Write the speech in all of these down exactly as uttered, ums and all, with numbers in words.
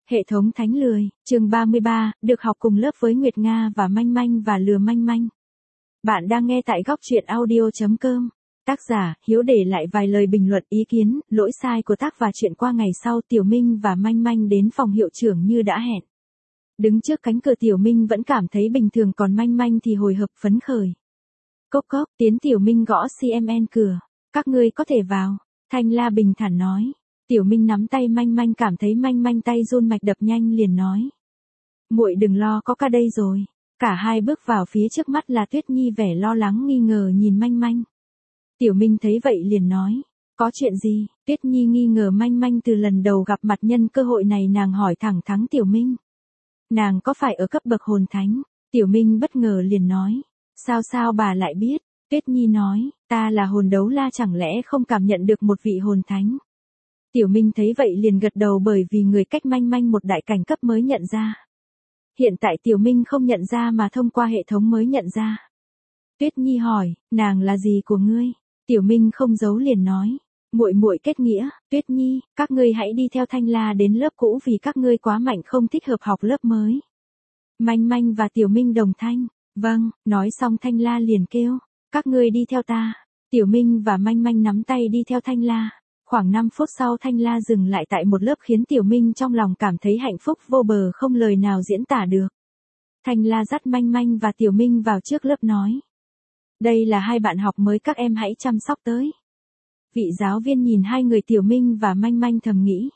Hệ thống thánh lười, chương ba mươi ba, được học cùng lớp với Nguyệt Nga và Manh Manh và lừa Manh Manh. Bạn đang nghe tại góc truyện audio chấm com. Tác giả, Hiếu để lại vài lời bình luận ý kiến, lỗi sai của tác và chuyện qua ngày sau Tiểu Minh và Manh Manh đến phòng hiệu trưởng như đã hẹn. Đứng trước cánh cửa Tiểu Minh vẫn cảm thấy bình thường còn Manh Manh thì hồi hộp phấn khởi. Cốc cốc, tiến Tiểu Minh gõ xê em en cửa. Các ngươi có thể vào. Thanh La bình thản nói. Tiểu Minh nắm tay Manh Manh cảm thấy Manh Manh tay run mạch đập nhanh liền nói. Muội đừng lo có ca đây rồi. Cả hai bước vào phía trước mắt là Tuyết Nhi vẻ lo lắng nghi ngờ nhìn Manh Manh. Tiểu Minh thấy vậy liền nói. Có chuyện gì? Tuyết Nhi nghi ngờ Manh Manh từ lần đầu gặp mặt nhân cơ hội này nàng hỏi thẳng thắn Tiểu Minh. Nàng có phải ở cấp bậc hồn thánh? Tiểu Minh bất ngờ liền nói. Sao sao bà lại biết? Tuyết Nhi nói. Ta là hồn đấu la chẳng lẽ không cảm nhận được một vị hồn thánh? Tiểu Minh thấy vậy liền gật đầu bởi vì người cách Manh Manh một đại cảnh cấp mới nhận ra. Hiện tại Tiểu Minh không nhận ra mà thông qua hệ thống mới nhận ra. Tuyết Nhi hỏi, nàng là gì của ngươi? Tiểu Minh không giấu liền nói, muội muội kết nghĩa. Tuyết Nhi, các ngươi hãy đi theo Thanh La đến lớp cũ vì các ngươi quá mạnh không thích hợp học lớp mới. Manh Manh và Tiểu Minh đồng thanh, vâng, nói xong Thanh La liền kêu, các ngươi đi theo ta. Tiểu Minh và Manh Manh nắm tay đi theo Thanh La. Khoảng năm phút sau Thanh La dừng lại tại một lớp khiến Tiểu Minh trong lòng cảm thấy hạnh phúc vô bờ không lời nào diễn tả được. Thanh La dắt Manh Manh và Tiểu Minh vào trước lớp nói. Đây là hai bạn học mới các em hãy chăm sóc tới. Vị giáo viên nhìn hai người Tiểu Minh và Manh Manh thầm nghĩ.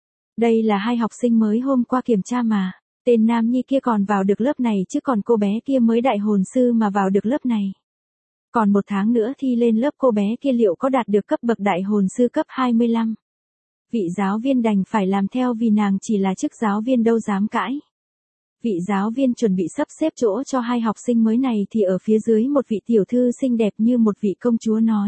Đây là hai học sinh mới hôm qua kiểm tra mà. Tên Nam Nhi kia còn vào được lớp này chứ còn cô bé kia mới đại hồn sư mà vào được lớp này. Còn một tháng nữa thi lên lớp cô bé kia liệu có đạt được cấp bậc đại hồn sư cấp hai mươi lăm. Vị giáo viên đành phải làm theo vì nàng chỉ là chức giáo viên đâu dám cãi. Vị giáo viên chuẩn bị sắp xếp chỗ cho hai học sinh mới này thì ở phía dưới một vị tiểu thư xinh đẹp như một vị công chúa nói.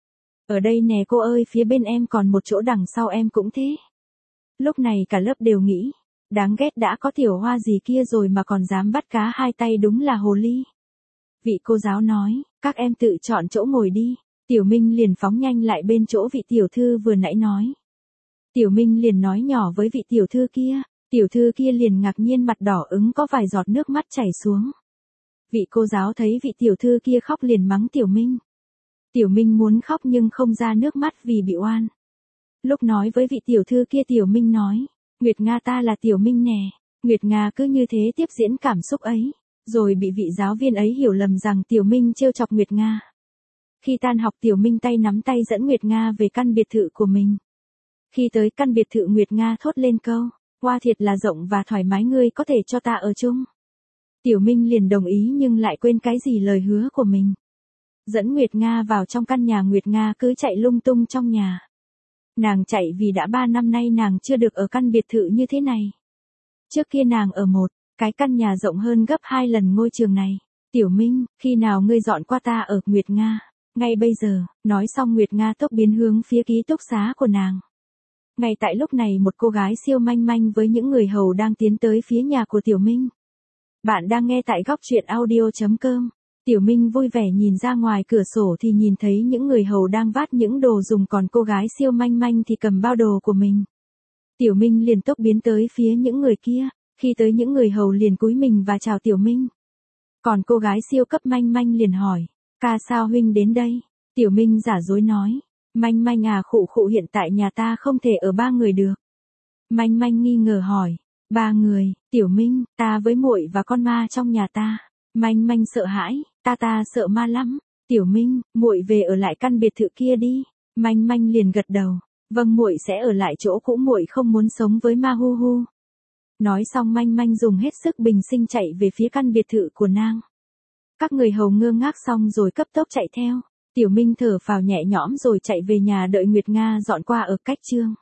Ở đây nè cô ơi, phía bên em còn một chỗ đằng sau em cũng thế. Lúc này cả lớp đều nghĩ, đáng ghét đã có tiểu hoa gì kia rồi mà còn dám bắt cá hai tay đúng là hồ ly. Vị cô giáo nói, các em tự chọn chỗ ngồi đi. Tiểu Minh liền phóng nhanh lại bên chỗ vị tiểu thư vừa nãy nói. Tiểu Minh liền nói nhỏ với vị tiểu thư kia. Tiểu thư kia liền ngạc nhiên mặt đỏ ửng có vài giọt nước mắt chảy xuống. Vị cô giáo thấy vị tiểu thư kia khóc liền mắng Tiểu Minh. Tiểu Minh muốn khóc nhưng không ra nước mắt vì bị oan. Lúc nói với vị tiểu thư kia Tiểu Minh nói. Nguyệt Nga ta là Tiểu Minh nè. Nguyệt Nga cứ như thế tiếp diễn cảm xúc ấy. Rồi bị vị giáo viên ấy hiểu lầm rằng Tiểu Minh trêu chọc Nguyệt Nga. Khi tan học Tiểu Minh tay nắm tay dẫn Nguyệt Nga về căn biệt thự của mình. Khi tới căn biệt thự Nguyệt Nga thốt lên câu, hoa thiệt là rộng và thoải mái, ngươi có thể cho ta ở chung. Tiểu Minh liền đồng ý nhưng lại quên cái gì lời hứa của mình. Dẫn Nguyệt Nga vào trong căn nhà, Nguyệt Nga cứ chạy lung tung trong nhà. Nàng chạy vì đã ba năm nay nàng chưa được ở căn biệt thự như thế này. Trước kia nàng ở một cái căn nhà rộng hơn gấp hai lần ngôi trường này. Tiểu Minh, khi nào ngươi dọn qua ta ở? Nguyệt Nga, ngay bây giờ. Nói xong Nguyệt Nga tốc biến hướng phía ký túc xá của nàng. Ngay tại lúc này một cô gái siêu Manh Manh với những người hầu đang tiến tới phía nhà của Tiểu Minh. Bạn đang nghe tại góc truyện audio chấm com. Tiểu Minh vui vẻ nhìn ra ngoài cửa sổ thì nhìn thấy những người hầu đang vác những đồ dùng, còn cô gái siêu Manh Manh thì cầm bao đồ của mình. Tiểu Minh liền tốc biến tới phía những người kia. Khi tới những người hầu liền cúi mình và chào Tiểu Minh. Còn cô gái siêu cấp Manh Manh liền hỏi, ca sao huynh đến đây? Tiểu Minh giả dối nói, Manh Manh à, khụ khụ hiện tại nhà ta không thể ở ba người được. Manh Manh nghi ngờ hỏi, ba người? Tiểu Minh, ta với muội và con ma trong nhà ta. Manh Manh sợ hãi, ta ta sợ ma lắm. Tiểu Minh, muội về ở lại căn biệt thự kia đi. Manh Manh liền gật đầu, vâng muội sẽ ở lại chỗ cũ, muội không muốn sống với ma hu hu. Nói xong Manh Manh dùng hết sức bình sinh chạy về phía căn biệt thự của nàng. Các người hầu ngơ ngác xong rồi cấp tốc chạy theo. Tiểu Minh thở phào nhẹ nhõm rồi chạy về nhà đợi Nguyệt Nga dọn qua ở cách chương.